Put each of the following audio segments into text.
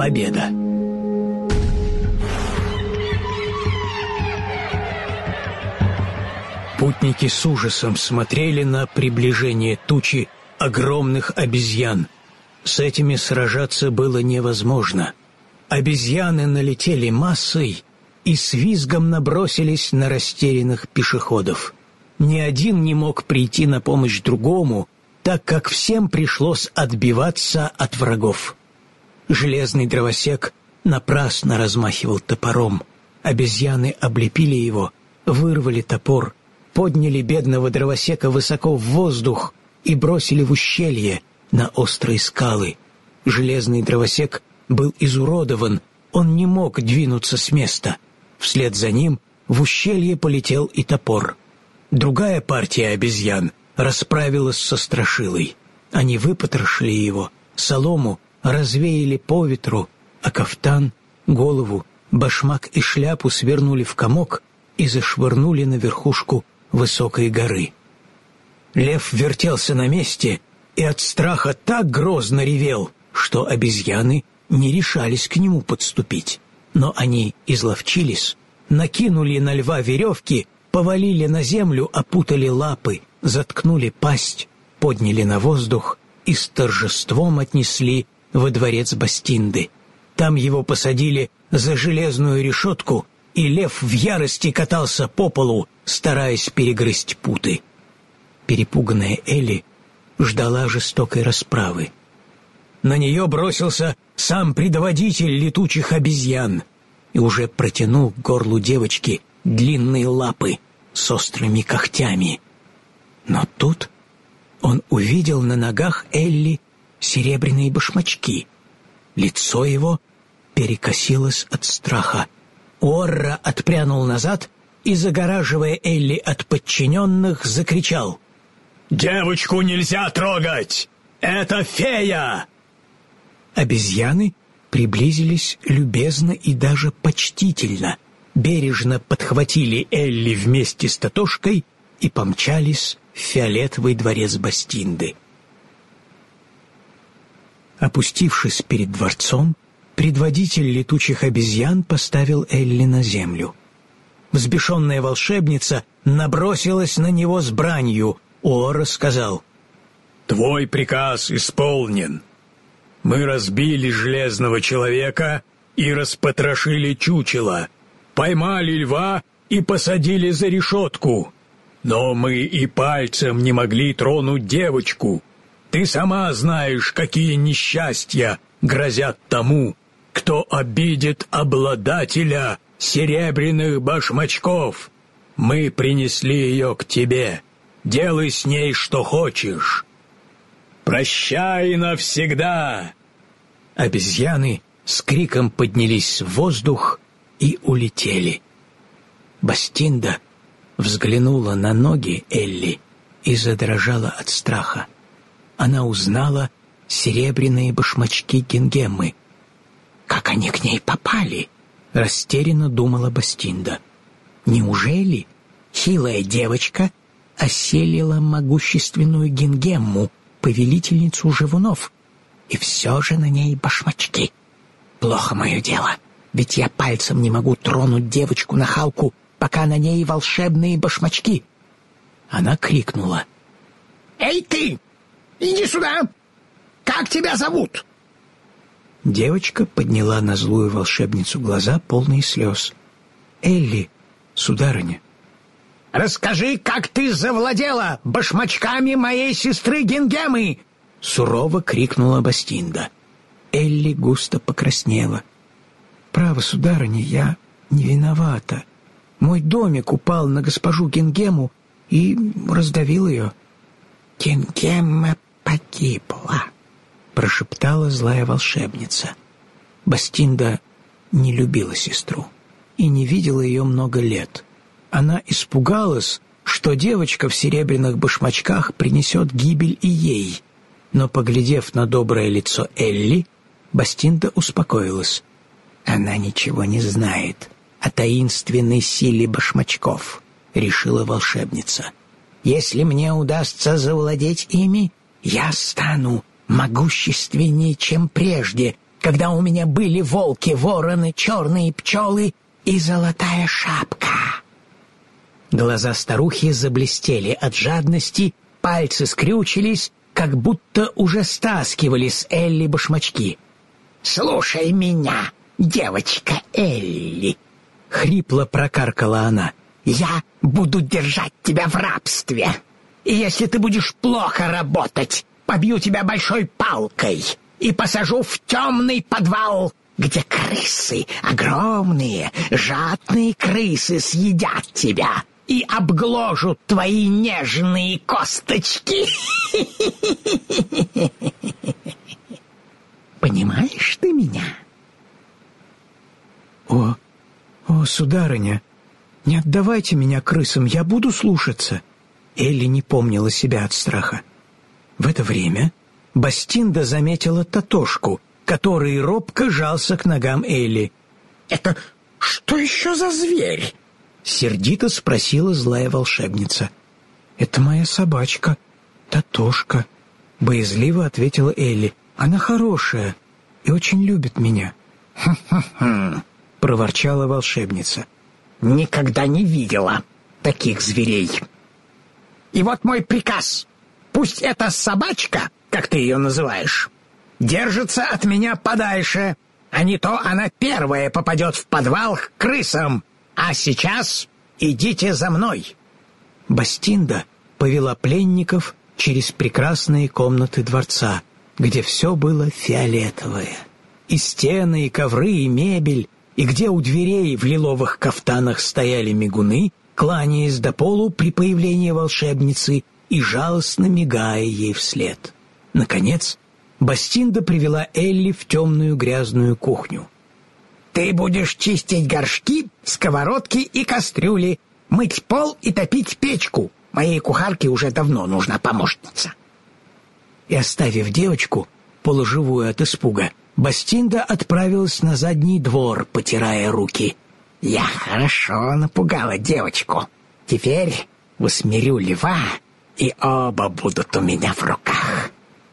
победа. Путники с ужасом смотрели на приближение тучи огромных обезьян. С этими сражаться было невозможно. Обезьяны налетели массой и с визгом набросились на растерянных пешеходов. Ни один не мог прийти на помощь другому, так как всем пришлось отбиваться от врагов. Железный дровосек напрасно размахивал топором. Обезьяны облепили его, вырвали топор, подняли бедного дровосека высоко в воздух и бросили в ущелье на острые скалы. Железный дровосек был изуродован, он не мог двинуться с места. Вслед за ним в ущелье полетел и топор. Другая партия обезьян расправилась со страшилой. Они выпотрошили его, солому развеяли по ветру, а кафтан, голову, башмак и шляпу свернули в комок и зашвырнули на верхушку высокой горы. Лев вертелся на месте и от страха так грозно ревел, что обезьяны не решались к нему подступить. Но они изловчились, накинули на льва веревки, повалили на землю, опутали лапы, заткнули пасть, подняли на воздух и с торжеством отнесли во дворец Бастинды. Там его посадили за железную решетку, и лев в ярости катался по полу, стараясь перегрызть путы. Перепуганная Элли ждала жестокой расправы. На нее бросился сам предводитель летучих обезьян и уже протянул к горлу девочки длинные лапы с острыми когтями. Но тут он увидел на ногах Элли серебряные башмачки. Лицо его перекосилось от страха. Уорра отпрянул назад и, загораживая Элли от подчиненных, закричал: «Девочку нельзя трогать! Это фея!» Обезьяны приблизились любезно и даже почтительно, бережно подхватили Элли вместе с Тотошкой и помчались в фиолетовый дворец Бастинды. Опустившись перед дворцом, предводитель летучих обезьян поставил Элли на землю. Взбешенная волшебница набросилась на него с бранью. Уорра сказал: «Твой приказ исполнен. Мы разбили железного человека и распотрошили чучело, поймали льва и посадили за решетку. Но мы и пальцем не могли тронуть девочку. Ты сама знаешь, какие несчастья грозят тому, кто обидит обладателя серебряных башмачков. Мы принесли ее к тебе. Делай с ней, что хочешь. Прощай навсегда!» Обезьяны с криком поднялись в воздух и улетели. Бастинда взглянула на ноги Элли и задрожала от страха. Она узнала серебряные башмачки Гингеммы. «Как они к ней попали?» — растерянно думала Бастинда. «Неужели хилая девочка оселила могущественную Гингемму, повелительницу живунов, и все же на ней башмачки? Плохо мое дело, ведь я пальцем не могу тронуть девочку-нахалку, пока на ней волшебные башмачки». Она крикнула: «Эй ты! Иди сюда! Как тебя зовут?» Девочка подняла на злую волшебницу глаза, полные слез. «Элли, сударыня». «Расскажи, как ты завладела башмачками моей сестры Гингеммы!» — сурово крикнула Бастинда. Элли густо покраснела. «Право, сударыня, я не виновата. Мой домик упал на госпожу Гингемму и раздавил ее». «Гингемма погибла», — прошептала злая волшебница. Бастинда не любила сестру и не видела ее много лет. Она испугалась, что девочка в серебряных башмачках принесет гибель и ей. Но, поглядев на доброе лицо Элли, Бастинда успокоилась. «Она ничего не знает о таинственной силе башмачков», — решила волшебница. «Если мне удастся завладеть ими, я стану могущественнее, чем прежде, когда у меня были волки, вороны, черные пчелы и золотая шапка». Глаза старухи заблестели от жадности, пальцы скрючились, как будто уже стаскивали с Элли башмачки. «Слушай меня, девочка Элли», — хрипло прокаркала она. «Я буду держать тебя в рабстве. И если ты будешь плохо работать, побью тебя большой палкой и посажу в темный подвал, где крысы, огромные, жадные крысы съедят тебя и обгложут твои нежные косточки. Понимаешь ты меня?» О, сударыня, не отдавайте меня крысам, я буду слушаться». Элли не помнила себя от страха. В это время Бастинда заметила Татошку, который робко жался к ногам Элли. «Это что еще за зверь?» — сердито спросила злая волшебница. «Это моя собачка, Татошка», — боязливо ответила Элли. «Она хорошая и очень любит меня». «Хм-хм-хм», — проворчала волшебница. «Никогда не видела таких зверей. И вот мой приказ. Пусть эта собачка, как ты ее называешь, держится от меня подальше, а не то она первая попадет в подвал к крысам. А сейчас идите за мной». Бастинда повела пленников через прекрасные комнаты дворца, где все было фиолетовое. И стены, и ковры, и мебель, и где у дверей в лиловых кафтанах стояли мигуны, кланяясь до полу при появлении волшебницы и жалостно мигая ей вслед. Наконец, Бастинда привела Элли в темную грязную кухню. «Ты будешь чистить горшки, сковородки и кастрюли, мыть пол и топить печку. Моей кухарке уже давно нужна помощница». И, оставив девочку, полуживую от испуга, Бастинда отправилась на задний двор, потирая руки. «Я хорошо напугала девочку. Теперь усмирю льва, и оба будут у меня в руках».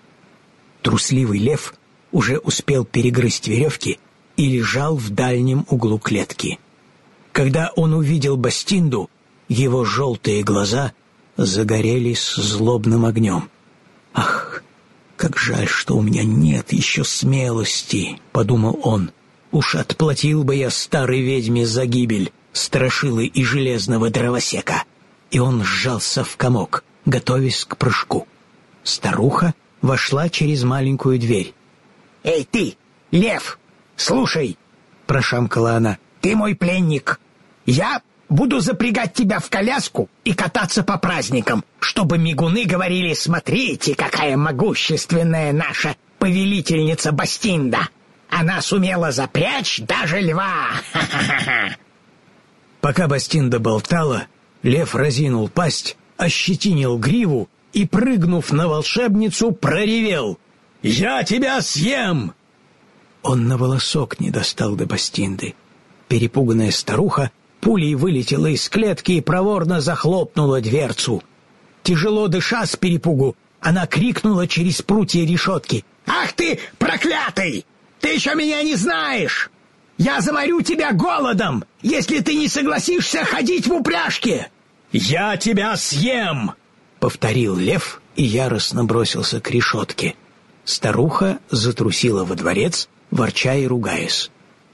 Трусливый лев уже успел перегрызть веревки и лежал в дальнем углу клетки. Когда он увидел Бастинду, его желтые глаза загорелись злобным огнем. «Ах, как жаль, что у меня нет еще смелости», — подумал он. «Уж отплатил бы я старой ведьме за гибель страшилы и железного дровосека». И он сжался в комок, готовясь к прыжку. Старуха вошла через маленькую дверь. «Эй ты, лев, слушай!» — прошамкала она. «Ты мой пленник. Я буду запрягать тебя в коляску и кататься по праздникам, чтобы мигуны говорили: смотрите, какая могущественная наша повелительница Бастинда. Она сумела запрячь даже льва. Ха-ха-ха!» Пока Бастинда болтала, лев разинул пасть, ощетинил гриву и, прыгнув на волшебницу, проревел: «Я тебя съем!» Он на волосок не достал до Бастинды. Перепуганная старуха пулей вылетела из клетки и проворно захлопнула дверцу. Тяжело дыша с перепугу, она крикнула через прутья решетки: «Ах ты, проклятый! Ты еще меня не знаешь! Я заморю тебя голодом, если ты не согласишься ходить в упряжке!» «Я тебя съем!» — повторил лев и яростно бросился к решетке. Старуха затрусила во дворец, ворча и ругаясь.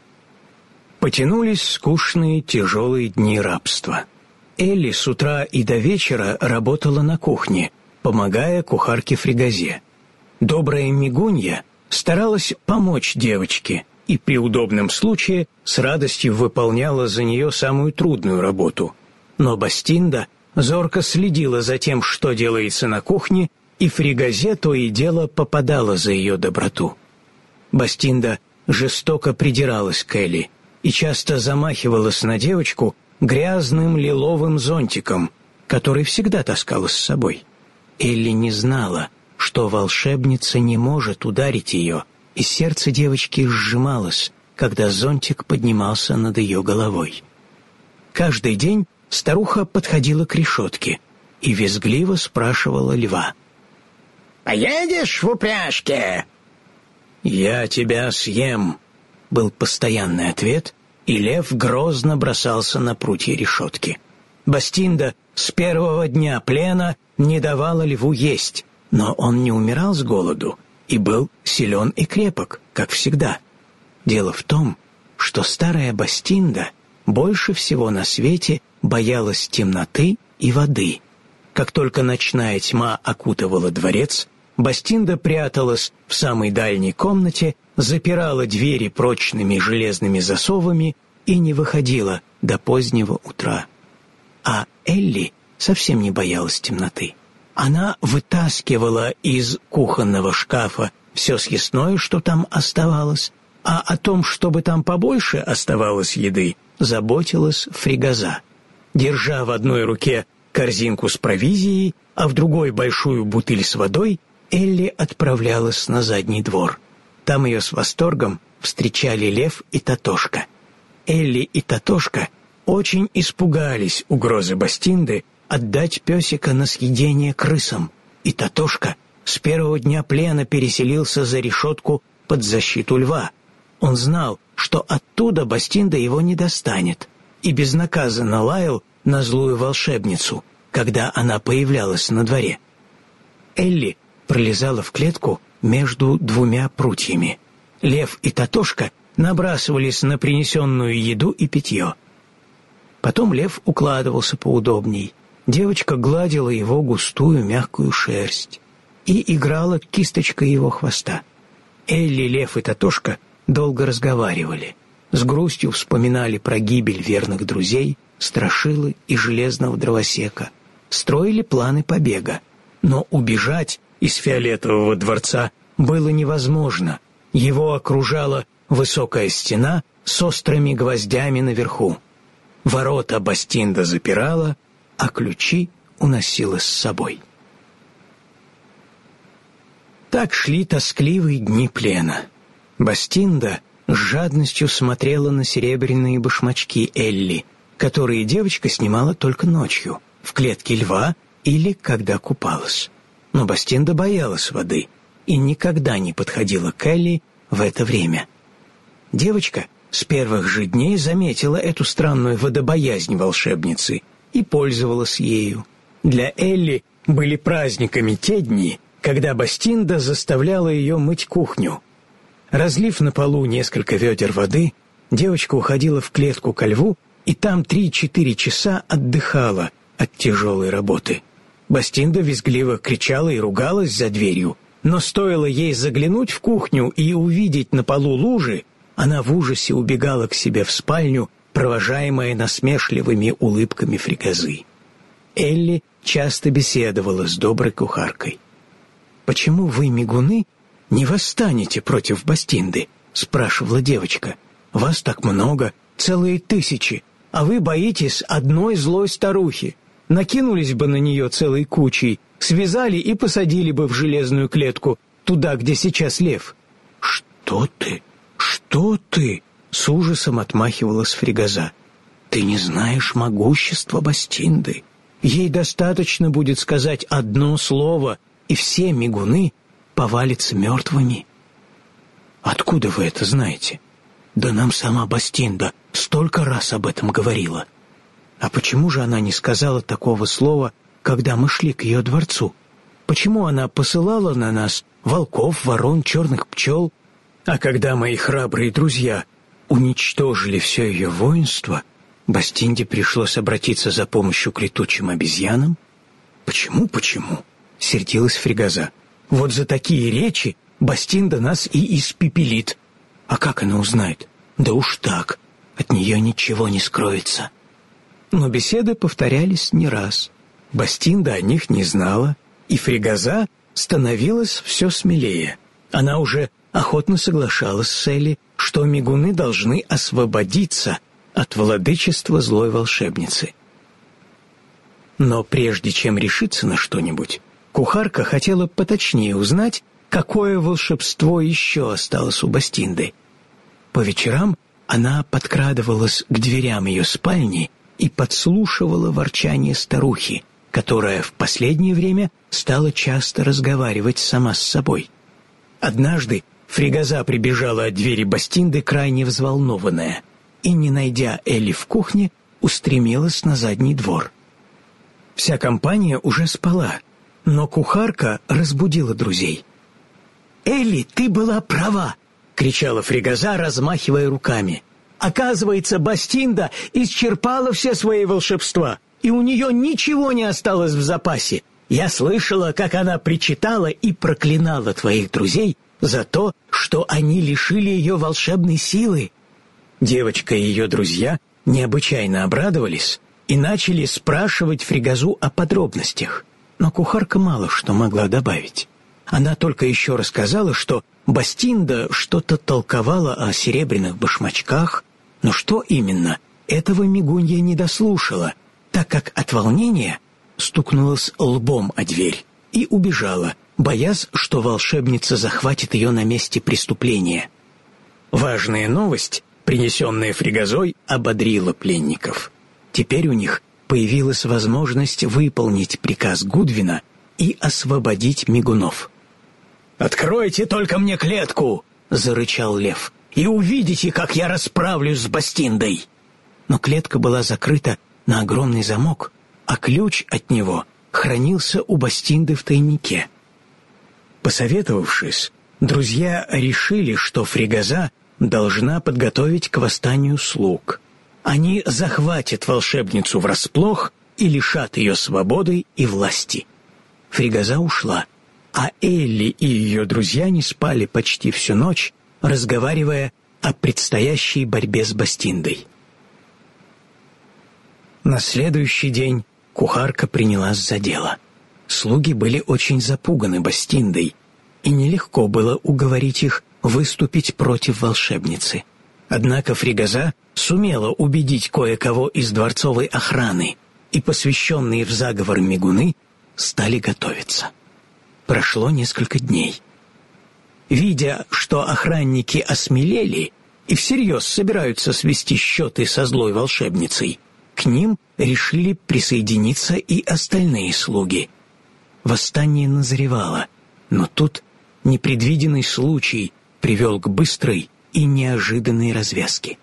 Потянулись скучные тяжелые дни рабства. Элли с утра и до вечера работала на кухне, помогая кухарке Фригазе. Добрая Мигунья старалась помочь девочке и при удобном случае с радостью выполняла за нее самую трудную работу. Но Бастинда зорко следила за тем, что делается на кухне, и Фригазе то и дело попадала за ее доброту. Бастинда жестоко придиралась к Элли и часто замахивалась на девочку грязным лиловым зонтиком, который всегда таскала с собой. Элли не знала, что волшебница не может ударить ее, и сердце девочки сжималось, когда зонтик поднимался над ее головой. Каждый день старуха подходила к решетке и визгливо спрашивала льва: «Поедешь в упряжке?» «Я тебя съем», — был постоянный ответ, и лев грозно бросался на прутья решетки. Бастинда с первого дня плена не давала льву есть, но он не умирал с голоду и был силен и крепок, как всегда. Дело в том, что старая Бастинда больше всего на свете боялась темноты и воды. Как только ночная тьма окутывала дворец, Бастинда пряталась в самой дальней комнате, запирала двери прочными железными засовами и не выходила до позднего утра. А Элли совсем не боялась темноты. Она вытаскивала из кухонного шкафа все съестное, что там оставалось, а о том, чтобы там побольше оставалось еды, заботилась Фригоза. Держа в одной руке корзинку с провизией, а в другой большую бутыль с водой, Элли отправлялась на задний двор. Там ее с восторгом встречали Лев и Татошка. Элли и Татошка очень испугались угрозы Бастинды отдать песика на съедение крысам, и Татошка с первого дня плена переселился за решетку под защиту льва. Он знал, что оттуда Бастинда его не достанет, и безнаказанно лаял на злую волшебницу, когда она появлялась на дворе. Элли пролезала в клетку между двумя прутьями. Лев и Татошка набрасывались на принесенную еду и питье. Потом лев укладывался поудобней. Девочка гладила его густую мягкую шерсть и играла кисточкой его хвоста. Элли, Лев и Татошка долго разговаривали. С грустью вспоминали про гибель верных друзей, Страшилы и Железного Дровосека. Строили планы побега. Но убежать из Фиолетового дворца было невозможно. Его окружала высокая стена с острыми гвоздями наверху. Ворота Бастинда запирала, а ключи уносила с собой. Так шли тоскливые дни плена. Бастинда с жадностью смотрела на серебряные башмачки Элли, которые девочка снимала только ночью, в клетке льва или когда купалась. Но Бастинда боялась воды и никогда не подходила к Элли в это время. Девочка с первых же дней заметила эту странную водобоязнь волшебницы и пользовалась ею. Для Элли были праздниками те дни, когда Бастинда заставляла ее мыть кухню. Разлив на полу несколько ведер воды, девочка уходила в клетку ко льву и там 3-4 часа отдыхала от тяжелой работы. Бастинда визгливо кричала и ругалась за дверью, но стоило ей заглянуть в кухню и увидеть на полу лужи, она в ужасе убегала к себе в спальню, провожаемая насмешливыми улыбками Фригозы. Элли часто беседовала с доброй кухаркой. «Почему вы, мигуны, не восстанете против Бастинды?» — спрашивала девочка. «Вас так много, целые 1000, а вы боитесь одной злой старухи. Накинулись бы на нее целой кучей, связали и посадили бы в железную клетку, туда, где сейчас лев». «Что ты? Что ты?» — с ужасом отмахивалась Фригоза. «Ты не знаешь могущества Бастинды. Ей достаточно будет сказать одно слово, и все мигуны повалятся мертвыми». «Откуда вы это знаете?» «Да нам сама Бастинда столько раз об этом говорила». «А почему же она не сказала такого слова, когда мы шли к ее дворцу? Почему она посылала на нас волков, ворон, черных пчел? А когда мои храбрые друзья уничтожили все ее воинство, Бастинде пришлось обратиться за помощью к летучим обезьянам?» «Почему?» — сердилась Фригоза. «Вот за такие речи Бастинда нас и испепелит. А как она узнает? Да уж так, от нее ничего не скроется». Но беседы повторялись не раз. Бастинда о них не знала, и Фригоза становилась все смелее. Она уже охотно соглашалась с Элли, что мигуны должны освободиться от владычества злой волшебницы. Но прежде чем решиться на что-нибудь, кухарка хотела поточнее узнать, какое волшебство еще осталось у Бастинды. По вечерам она подкрадывалась к дверям ее спальни и подслушивала ворчание старухи, которая в последнее время стала часто разговаривать сама с собой. Однажды Фригаза прибежала от двери Бастинды крайне взволнованная и, не найдя Элли в кухне, устремилась на задний двор. Вся компания уже спала, но кухарка разбудила друзей. «Элли, ты была права!» — кричала Фригаза, размахивая руками. «Оказывается, Бастинда исчерпала все свои волшебства, и у нее ничего не осталось в запасе. Я слышала, как она причитала и проклинала твоих друзей за то, что они лишили ее волшебной силы». Девочка и ее друзья необычайно обрадовались и начали спрашивать Фригазу о подробностях, но кухарка мало что могла добавить. Она только еще рассказала, что Бастинда что-то толковала о серебряных башмачках, но что именно, этого Мигунья не дослушала, так как от волнения стукнулась лбом о дверь и убежала, боясь, что волшебница захватит ее на месте преступления. Важная новость, принесенная Фригазой, ободрила пленников. Теперь у них появилась возможность выполнить приказ Гудвина и освободить мигунов. «Откройте только мне клетку!» — зарычал лев. «И увидите, как я расправлюсь с Бастиндой!» Но клетка была закрыта на огромный замок, а ключ от него хранился у Бастинды в тайнике. Посоветовавшись, друзья решили, что Фригаза должна подготовить к восстанию слуг. Они захватят волшебницу врасплох и лишат ее свободы и власти. Фригаза ушла, а Элли и ее друзья не спали почти всю ночь, разговаривая о предстоящей борьбе с Бастиндой. На следующий день кухарка принялась за дело. Слуги были очень запуганы Бастиндой, и нелегко было уговорить их выступить против волшебницы. Однако Фригаза сумела убедить кое-кого из дворцовой охраны, и посвященные в заговор мигуны стали готовиться. Прошло несколько дней. Видя, что охранники осмелели и всерьез собираются свести счеты со злой волшебницей, к ним решили присоединиться и остальные слуги. Восстание назревало, но тут непредвиденный случай привел к быстрой и неожиданной развязке.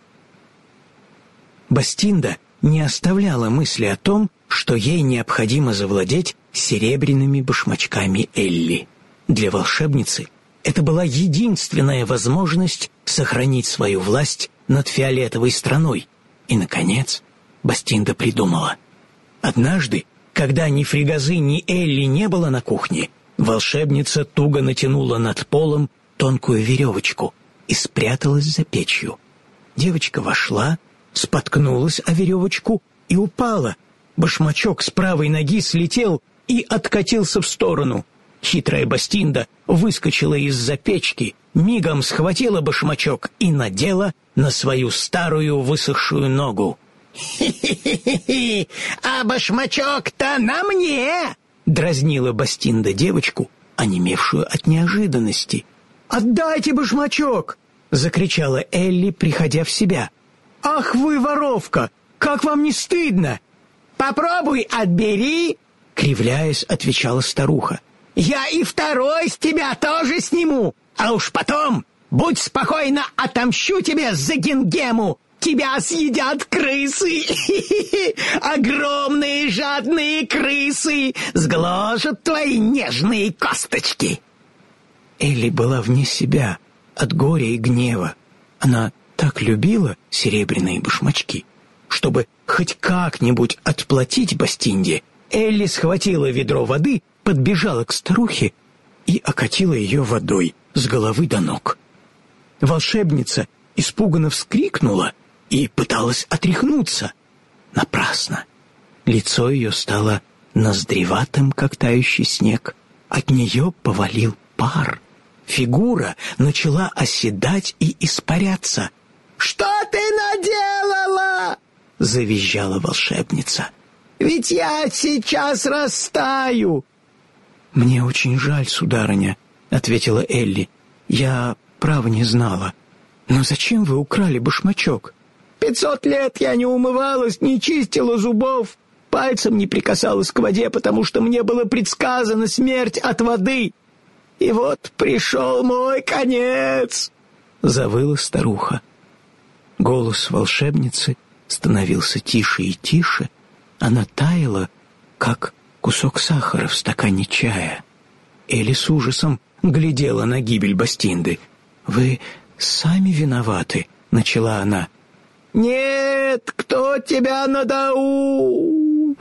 Бастинда не оставляла мысли о том, что ей необходимо завладеть серебряными башмачками Элли. Для волшебницы это была единственная возможность сохранить свою власть над фиолетовой страной. И, наконец, Бастинда придумала. Однажды, когда ни Фригазы, ни Элли не было на кухне, волшебница туго натянула над полом тонкую веревочку и спряталась за печью. Девочка вошла, споткнулась о веревочку и упала. Башмачок с правой ноги слетел и откатился в сторону. Хитрая Бастинда выскочила из-за печки, мигом схватила башмачок и надела на свою старую высохшую ногу. «Хи-хи-хи-хи! А башмачок-то на мне!» — дразнила Бастинда девочку, онемевшую от неожиданности. «Отдайте башмачок!» — закричала Элли, приходя в себя. «Ах вы, воровка! Как вам не стыдно?» «Попробуй отбери!» — кривляясь, отвечала старуха. «Я и второй с тебя тоже сниму, а уж потом, будь спокойна, отомщу тебе за Гингему! Тебя съедят крысы! Огромные жадные крысы сгложат твои нежные косточки!» Элли была вне себя от горя и гнева. Она так любила серебряные башмачки. Чтобы хоть как-нибудь отплатить Бастинде, Элли схватила ведро воды, подбежала к старухе и окатила ее водой с головы до ног. Волшебница испуганно вскрикнула и пыталась отряхнуться. Напрасно. Лицо ее стало ноздреватым, как тающий снег. От нее повалил пар. Фигура начала оседать и испаряться. «Что ты наделала?» — завизжала волшебница. «Ведь я сейчас растаю!» «Мне очень жаль, сударыня», — ответила Элли. «Я, право, не знала. Но зачем вы украли башмачок?» 500 лет я не умывалась, не чистила зубов, пальцем не прикасалась к воде, потому что мне было предсказано смерть от воды. и вот пришел мой конец!» — завыла старуха. Голос волшебницы становился тише и тише. Она таяла, как кусок сахара в стакане чая. Элли с ужасом глядела на гибель Бастинды. «Вы сами виноваты», — начала она. «Нет, кто тебя надоул?»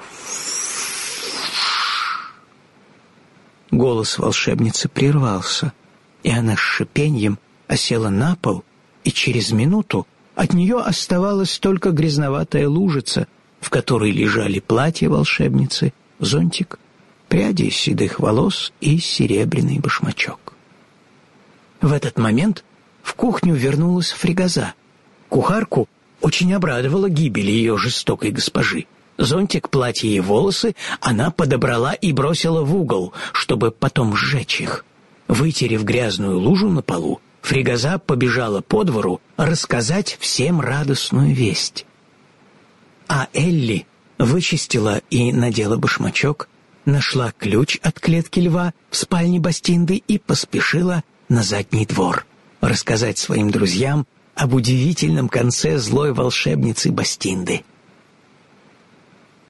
Голос волшебницы прервался, и она с шипеньем осела на пол, и через минуту от нее оставалась только грязноватая лужица, в которой лежали платье волшебницы, зонтик, пряди седых волос и серебряный башмачок. В этот момент в кухню вернулась Фригоза. Кухарку очень обрадовала гибель ее жестокой госпожи. Зонтик, платье и волосы она подобрала и бросила в угол, чтобы потом сжечь их. Вытерев грязную лужу на полу, Фригоза побежала по двору рассказать всем радостную весть. А Элли вычистила и надела башмачок, нашла ключ от клетки льва в спальне Бастинды и поспешила на задний двор рассказать своим друзьям об удивительном конце злой волшебницы Бастинды.